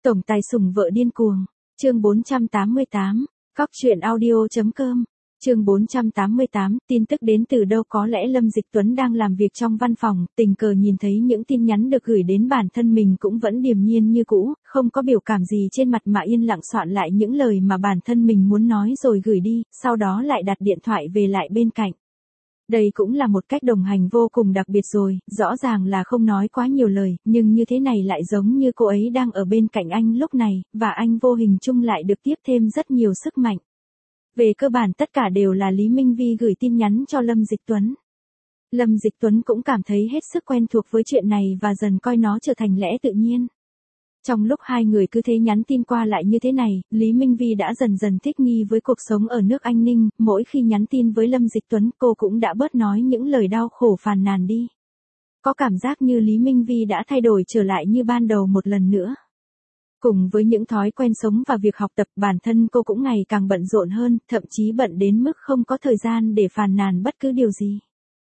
Tổng tài sủng vợ điên cuồng. Chương 488. Cóc truyện audio.com. Chương 488, tin tức đến từ đâu? Có lẽ Lâm Dịch Tuấn đang làm việc trong văn phòng, tình cờ nhìn thấy những tin nhắn được gửi đến bản thân mình cũng vẫn điềm nhiên như cũ, không có biểu cảm gì trên mặt mà yên lặng soạn lại những lời mà bản thân mình muốn nói rồi gửi đi, sau đó lại đặt điện thoại về lại bên cạnh. Đây cũng là một cách đồng hành vô cùng đặc biệt rồi, rõ ràng là không nói quá nhiều lời, nhưng như thế này lại giống như cô ấy đang ở bên cạnh anh lúc này, và anh vô hình chung lại được tiếp thêm rất nhiều sức mạnh. Về cơ bản tất cả đều là Lý Minh Vi gửi tin nhắn cho Lâm Dịch Tuấn. Lâm Dịch Tuấn cũng cảm thấy hết sức quen thuộc với chuyện này và dần coi nó trở thành lẽ tự nhiên. Trong lúc hai người cứ thế nhắn tin qua lại như thế này, Lý Minh Vi đã dần dần thích nghi với cuộc sống ở nước Anh Ninh, mỗi khi nhắn tin với Lâm Dịch Tuấn cô cũng đã bớt nói những lời đau khổ phàn nàn đi. Có cảm giác như Lý Minh Vi đã thay đổi trở lại như ban đầu một lần nữa. Cùng với những thói quen sống và việc học tập, bản thân cô cũng ngày càng bận rộn hơn, thậm chí bận đến mức không có thời gian để phàn nàn bất cứ điều gì.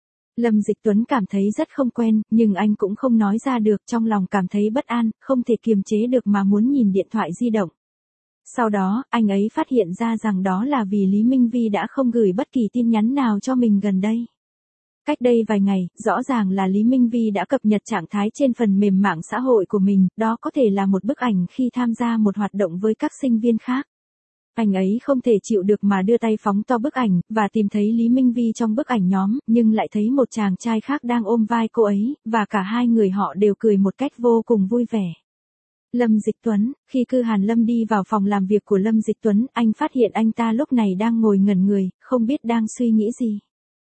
Lâm Dịch Tuấn cảm thấy rất không quen, nhưng anh cũng không nói ra được, trong lòng cảm thấy bất an, không thể kiềm chế được mà muốn nhìn điện thoại di động. Sau đó, anh ấy phát hiện ra rằng đó là vì Lý Minh Vi đã không gửi bất kỳ tin nhắn nào cho mình gần đây. Cách đây vài ngày, rõ ràng là Lý Minh Vi đã cập nhật trạng thái trên phần mềm mạng xã hội của mình, đó có thể là một bức ảnh khi tham gia một hoạt động với các sinh viên khác. Anh ấy không thể chịu được mà đưa tay phóng to bức ảnh, và tìm thấy Lý Minh Vi trong bức ảnh nhóm, nhưng lại thấy một chàng trai khác đang ôm vai cô ấy, và cả hai người họ đều cười một cách vô cùng vui vẻ. Lâm Dịch Tuấn, khi Cư Hàn Lâm đi vào phòng làm việc của Lâm Dịch Tuấn, anh phát hiện anh ta lúc này đang ngồi ngẩn người, không biết đang suy nghĩ gì.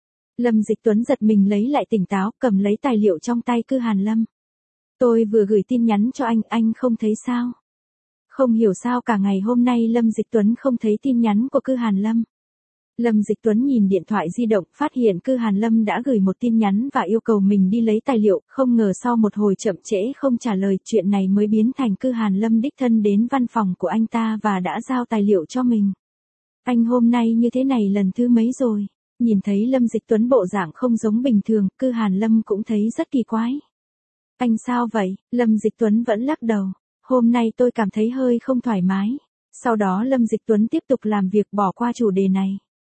Lâm Dịch Tuấn giật mình lấy lại tỉnh táo, cầm lấy tài liệu trong tay Cư Hàn Lâm. Tôi vừa gửi tin nhắn cho anh không thấy sao? Không hiểu sao cả ngày hôm nay Lâm Dịch Tuấn không thấy tin nhắn của Cư Hàn Lâm. Lâm Dịch Tuấn nhìn điện thoại di động, phát hiện Cư Hàn Lâm đã gửi một tin nhắn và yêu cầu mình đi lấy tài liệu, không ngờ sau một hồi chậm trễ không trả lời, chuyện này mới biến thành Cư Hàn Lâm đích thân đến văn phòng của anh ta và đã giao tài liệu cho mình. Anh hôm nay như thế này lần thứ mấy rồi? Nhìn thấy Lâm Dịch Tuấn bộ dạng không giống bình thường, Cư Hàn Lâm cũng thấy rất kỳ quái. Anh sao vậy? Lâm Dịch Tuấn vẫn lắc đầu. Hôm nay tôi cảm thấy hơi không thoải mái. Sau đó Lâm Dịch Tuấn tiếp tục làm việc bỏ qua chủ đề này.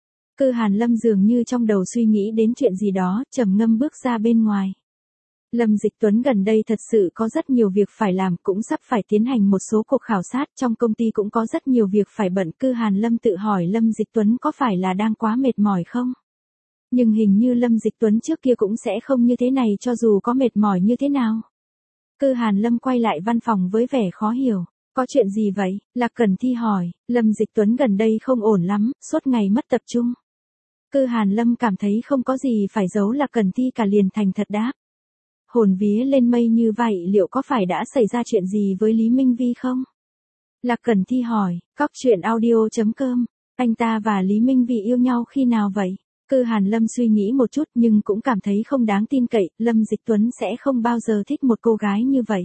Cư Hàn Lâm dường như trong đầu suy nghĩ đến chuyện gì đó, trầm ngâm bước ra bên ngoài. Lâm Dịch Tuấn gần đây thật sự có rất nhiều việc phải làm, cũng sắp phải tiến hành một số cuộc khảo sát, trong công ty cũng có rất nhiều việc phải bận. Cư Hàn Lâm tự hỏi Lâm Dịch Tuấn có phải là đang quá mệt mỏi không? Nhưng hình như Lâm Dịch Tuấn trước kia cũng sẽ không như thế này cho dù có mệt mỏi như thế nào. Cư Hàn Lâm quay lại văn phòng với vẻ khó hiểu. Có chuyện gì vậy? Lạc Cẩn Thi hỏi. Lâm Dịch Tuấn gần đây không ổn lắm, suốt ngày mất tập trung. Cư Hàn Lâm cảm thấy không có gì phải giấu, Lạc Cẩn Thi cả liền thành thật đáp. Hồn vía lên mây như vậy, liệu có phải đã xảy ra chuyện gì với Lý Minh Vi không? Lạc Cẩn Thi hỏi. Cóc truyện audio.com. Anh ta và Lý Minh Vi yêu nhau khi nào vậy? Cư Hàn Lâm suy nghĩ một chút nhưng cũng cảm thấy không đáng tin cậy, Lâm Dịch Tuấn sẽ không bao giờ thích một cô gái như vậy.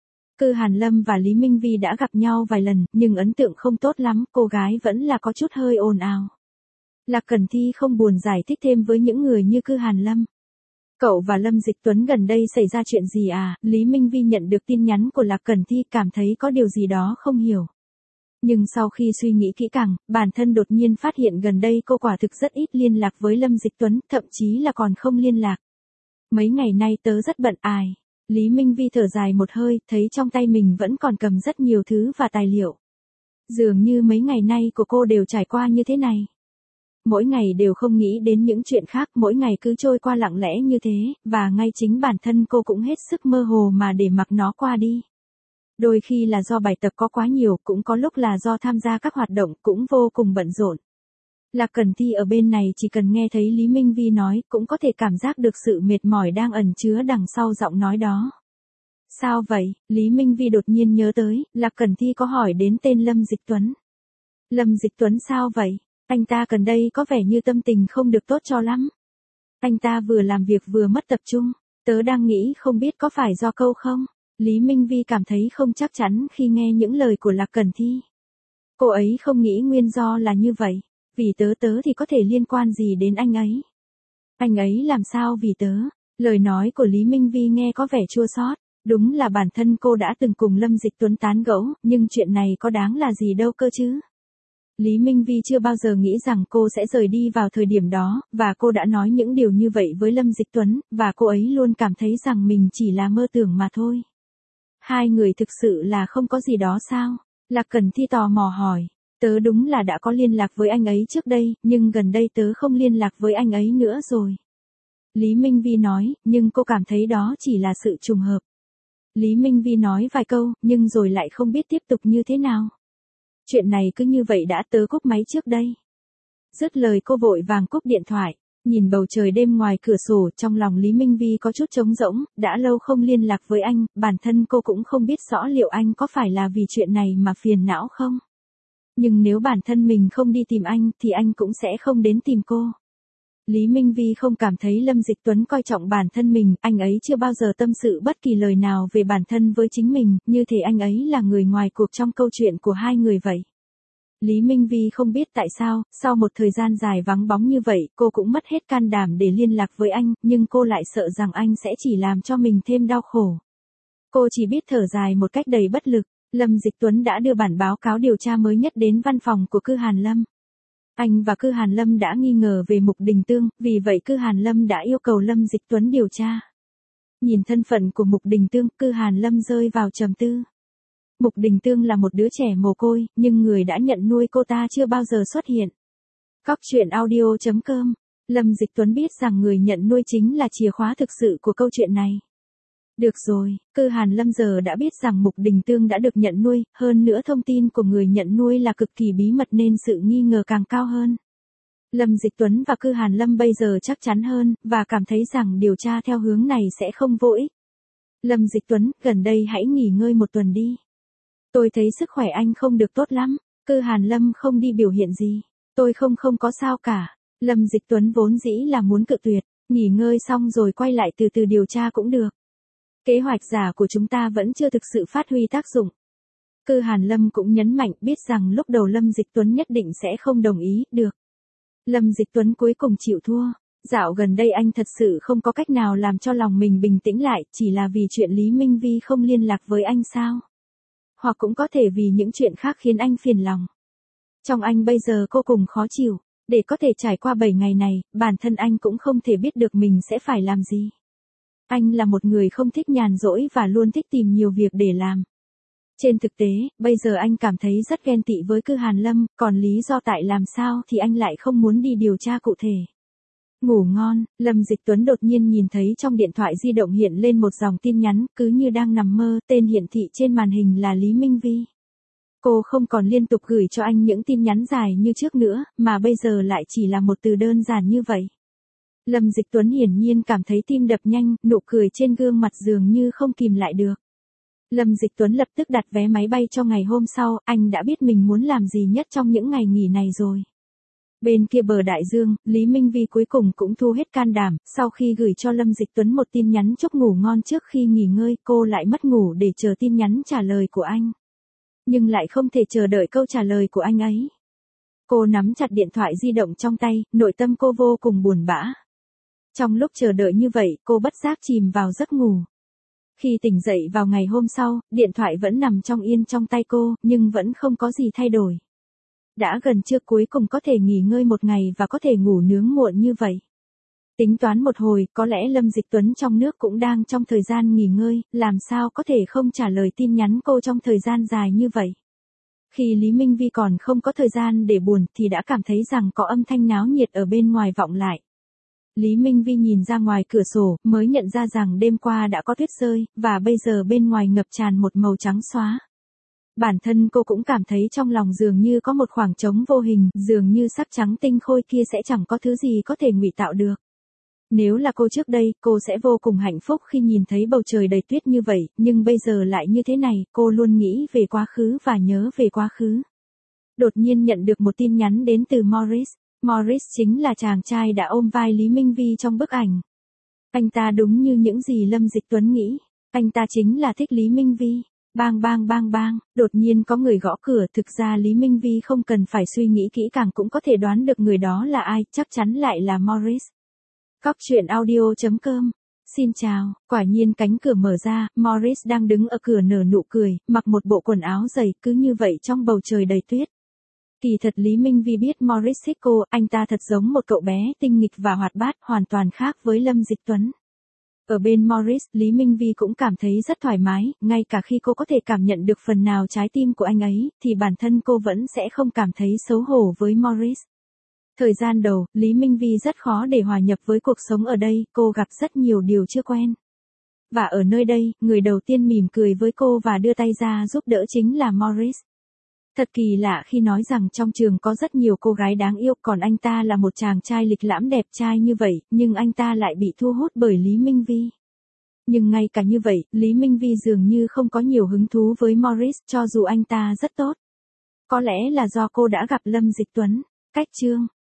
Cư Hàn Lâm và Lý Minh Vi đã gặp nhau vài lần, nhưng ấn tượng không tốt lắm, cô gái vẫn là có chút hơi ồn ào. Lạc Cẩn Thi không buồn giải thích thêm với những người như Cư Hàn Lâm. Cậu và Lâm Dịch Tuấn gần đây xảy ra chuyện gì à? Lý Minh Vi nhận được tin nhắn của Lạc Cẩn Thi, cảm thấy có điều gì đó không hiểu. Nhưng sau khi suy nghĩ kỹ càng, bản thân đột nhiên phát hiện gần đây cô quả thực rất ít liên lạc với Lâm Dịch Tuấn, thậm chí là còn không liên lạc. Mấy ngày nay tớ rất bận ai. Lý Minh Vi thở dài một hơi, thấy trong tay mình vẫn còn cầm rất nhiều thứ và tài liệu. Dường như mấy ngày nay của cô đều trải qua như thế này. Mỗi ngày đều không nghĩ đến những chuyện khác, mỗi ngày cứ trôi qua lặng lẽ như thế, và ngay chính bản thân cô cũng hết sức mơ hồ mà để mặc nó qua đi. Đôi khi là do bài tập có quá nhiều, cũng có lúc là do tham gia các hoạt động, cũng vô cùng bận rộn. Lạc Cẩn Thi ở bên này chỉ cần nghe thấy Lý Minh Vi nói, cũng có thể cảm giác được sự mệt mỏi đang ẩn chứa đằng sau giọng nói đó. Sao vậy? Lý Minh Vi đột nhiên nhớ tới, Lạc Cẩn Thi có hỏi đến tên Lâm Dịch Tuấn. Lâm Dịch Tuấn sao vậy? Anh ta gần đây có vẻ như tâm tình không được tốt cho lắm. Anh ta vừa làm việc vừa mất tập trung. Tớ đang nghĩ không biết có phải do câu không? Lý Minh Vi cảm thấy không chắc chắn khi nghe những lời của Lạc Cẩn Thi. Cô ấy không nghĩ nguyên do là như vậy. Vì tớ thì có thể liên quan gì đến anh ấy? Anh ấy làm sao vì tớ? Lời nói của Lý Minh Vi nghe có vẻ chua xót. Đúng là bản thân cô đã từng cùng Lâm Dịch Tuấn tán gẫu, nhưng chuyện này có đáng là gì đâu cơ chứ. Lý Minh Vi chưa bao giờ nghĩ rằng cô sẽ rời đi vào thời điểm đó, và cô đã nói những điều như vậy với Lâm Dịch Tuấn, và cô ấy luôn cảm thấy rằng mình chỉ là mơ tưởng mà thôi. Hai người thực sự là không có gì đó sao? Lạc Cẩn Thi tò mò hỏi. Tớ đúng là đã có liên lạc với anh ấy trước đây, nhưng gần đây tớ không liên lạc với anh ấy nữa rồi. Lý Minh Vi nói, nhưng cô cảm thấy đó chỉ là sự trùng hợp. Lý Minh Vi nói vài câu, nhưng rồi lại không biết tiếp tục như thế nào. Chuyện này cứ như vậy đã, tớ cúp máy trước đây. Dứt lời cô vội vàng cúp điện thoại. Nhìn bầu trời đêm ngoài cửa sổ, trong lòng Lý Minh Vi có chút trống rỗng, đã lâu không liên lạc với anh, bản thân cô cũng không biết rõ liệu anh có phải là vì chuyện này mà phiền não không. Nhưng nếu bản thân mình không đi tìm anh thì anh cũng sẽ không đến tìm cô. Lý Minh Vi không cảm thấy Lâm Dịch Tuấn coi trọng bản thân mình, anh ấy chưa bao giờ tâm sự bất kỳ lời nào về bản thân với chính mình, như thể anh ấy là người ngoài cuộc trong câu chuyện của hai người vậy. Lý Minh Vi không biết tại sao, sau một thời gian dài vắng bóng như vậy, cô cũng mất hết can đảm để liên lạc với anh, nhưng cô lại sợ rằng anh sẽ chỉ làm cho mình thêm đau khổ. Cô chỉ biết thở dài một cách đầy bất lực. Lâm Dịch Tuấn đã đưa bản báo cáo điều tra mới nhất đến văn phòng của Cư Hàn Lâm. Anh và Cư Hàn Lâm đã nghi ngờ về Mục Đình Tương, vì vậy Cư Hàn Lâm đã yêu cầu Lâm Dịch Tuấn điều tra. Nhìn thân phận của Mục Đình Tương, Cư Hàn Lâm rơi vào trầm tư. Mục Đình Tương là một đứa trẻ mồ côi, nhưng người đã nhận nuôi cô ta chưa bao giờ xuất hiện. Cóc truyện audio.com. Lâm Dịch Tuấn biết rằng người nhận nuôi chính là chìa khóa thực sự của câu chuyện này. Được rồi, Cư Hàn Lâm giờ đã biết rằng Mục Đình Tương đã được nhận nuôi, hơn nữa thông tin của người nhận nuôi là cực kỳ bí mật nên sự nghi ngờ càng cao hơn. Lâm Dịch Tuấn và Cư Hàn Lâm bây giờ chắc chắn hơn, và cảm thấy rằng điều tra theo hướng này sẽ không vô ích. Lâm Dịch Tuấn, gần đây hãy nghỉ ngơi một tuần đi. Tôi thấy sức khỏe anh không được tốt lắm. Cư Hàn Lâm không đi biểu hiện gì. Tôi không có sao cả. Lâm Dịch Tuấn vốn dĩ là muốn cự tuyệt, nghỉ ngơi xong rồi quay lại từ từ điều tra cũng được. Kế hoạch giả của chúng ta vẫn chưa thực sự phát huy tác dụng. Cư Hàn Lâm cũng nhấn mạnh biết rằng lúc đầu Lâm Dịch Tuấn nhất định sẽ không đồng ý, được. Lâm Dịch Tuấn cuối cùng chịu thua. Dạo gần đây anh thật sự không có cách nào làm cho lòng mình bình tĩnh lại, chỉ là vì chuyện Lý Minh Vi không liên lạc với anh sao? Hoặc cũng có thể vì những chuyện khác khiến anh phiền lòng. Trong anh bây giờ vô cùng khó chịu, để có thể trải qua 7 ngày này, bản thân anh cũng không thể biết được mình sẽ phải làm gì. Anh là một người không thích nhàn rỗi và luôn thích tìm nhiều việc để làm. Trên thực tế, bây giờ anh cảm thấy rất ghen tị với Cư Hàn Lâm, còn lý do tại làm sao thì anh lại không muốn đi điều tra cụ thể. Ngủ ngon, Lâm Dịch Tuấn đột nhiên nhìn thấy trong điện thoại di động hiện lên một dòng tin nhắn, cứ như đang nằm mơ, tên hiển thị trên màn hình là Lý Minh Vi. Cô không còn liên tục gửi cho anh những tin nhắn dài như trước nữa, mà bây giờ lại chỉ là một từ đơn giản như vậy. Lâm Dịch Tuấn hiển nhiên cảm thấy tim đập nhanh, nụ cười trên gương mặt dường như không kìm lại được. Lâm Dịch Tuấn lập tức đặt vé máy bay cho ngày hôm sau, anh đã biết mình muốn làm gì nhất trong những ngày nghỉ này rồi. Bên kia bờ đại dương, Lý Minh Vi cuối cùng cũng thu hết can đảm, sau khi gửi cho Lâm Dịch Tuấn một tin nhắn chúc ngủ ngon trước khi nghỉ ngơi, cô lại mất ngủ để chờ tin nhắn trả lời của anh. Nhưng lại không thể chờ đợi câu trả lời của anh ấy. Cô nắm chặt điện thoại di động trong tay, nội tâm cô vô cùng buồn bã. Trong lúc chờ đợi như vậy, cô bất giác chìm vào giấc ngủ. Khi tỉnh dậy vào ngày hôm sau, điện thoại vẫn nằm trong yên trong tay cô, nhưng vẫn không có gì thay đổi. Đã gần trưa cuối cùng có thể nghỉ ngơi một ngày và có thể ngủ nướng muộn như vậy. Tính toán một hồi, có lẽ Lâm Dịch Tuấn trong nước cũng đang trong thời gian nghỉ ngơi, làm sao có thể không trả lời tin nhắn cô trong thời gian dài như vậy. Khi Lý Minh Vi còn không có thời gian để buồn thì đã cảm thấy rằng có âm thanh náo nhiệt ở bên ngoài vọng lại. Lý Minh Vi nhìn ra ngoài cửa sổ, mới nhận ra rằng đêm qua đã có tuyết rơi, và bây giờ bên ngoài ngập tràn một màu trắng xóa. Bản thân cô cũng cảm thấy trong lòng dường như có một khoảng trống vô hình, dường như sắc trắng tinh khôi kia sẽ chẳng có thứ gì có thể ngụy tạo được. Nếu là cô trước đây, cô sẽ vô cùng hạnh phúc khi nhìn thấy bầu trời đầy tuyết như vậy, nhưng bây giờ lại như thế này, cô luôn nghĩ về quá khứ và nhớ về quá khứ. Đột nhiên nhận được một tin nhắn đến từ Morris. Morris chính là chàng trai đã ôm vai Lý Minh Vi trong bức ảnh. Anh ta đúng như những gì Lâm Dịch Tuấn nghĩ. Anh ta chính là thích Lý Minh Vi. Bang bang bang bang, đột nhiên có người gõ cửa, thực ra Lý Minh Vi không cần phải suy nghĩ kỹ càng cũng có thể đoán được người đó là ai, chắc chắn lại là Morris. Cóc truyện audio.com Xin chào, quả nhiên cánh cửa mở ra, Morris đang đứng ở cửa nở nụ cười, mặc một bộ quần áo dày, cứ như vậy trong bầu trời đầy tuyết. Kỳ thật Lý Minh Vi biết Morris thích cô, anh ta thật giống một cậu bé tinh nghịch và hoạt bát, hoàn toàn khác với Lâm Dịch Tuấn. Ở bên Morris, Lý Minh Vi cũng cảm thấy rất thoải mái, ngay cả khi cô có thể cảm nhận được phần nào trái tim của anh ấy, thì bản thân cô vẫn sẽ không cảm thấy xấu hổ với Morris. Thời gian đầu, Lý Minh Vi rất khó để hòa nhập với cuộc sống ở đây, cô gặp rất nhiều điều chưa quen. Và ở nơi đây, người đầu tiên mỉm cười với cô và đưa tay ra giúp đỡ chính là Morris. Thật kỳ lạ khi nói rằng trong trường có rất nhiều cô gái đáng yêu, còn anh ta là một chàng trai lịch lãm đẹp trai như vậy, nhưng anh ta lại bị thu hút bởi Lý Minh Vi. Nhưng ngay cả như vậy, Lý Minh Vi dường như không có nhiều hứng thú với Morris, cho dù anh ta rất tốt. Có lẽ là do cô đã gặp Lâm Dịch Tuấn. Cách chương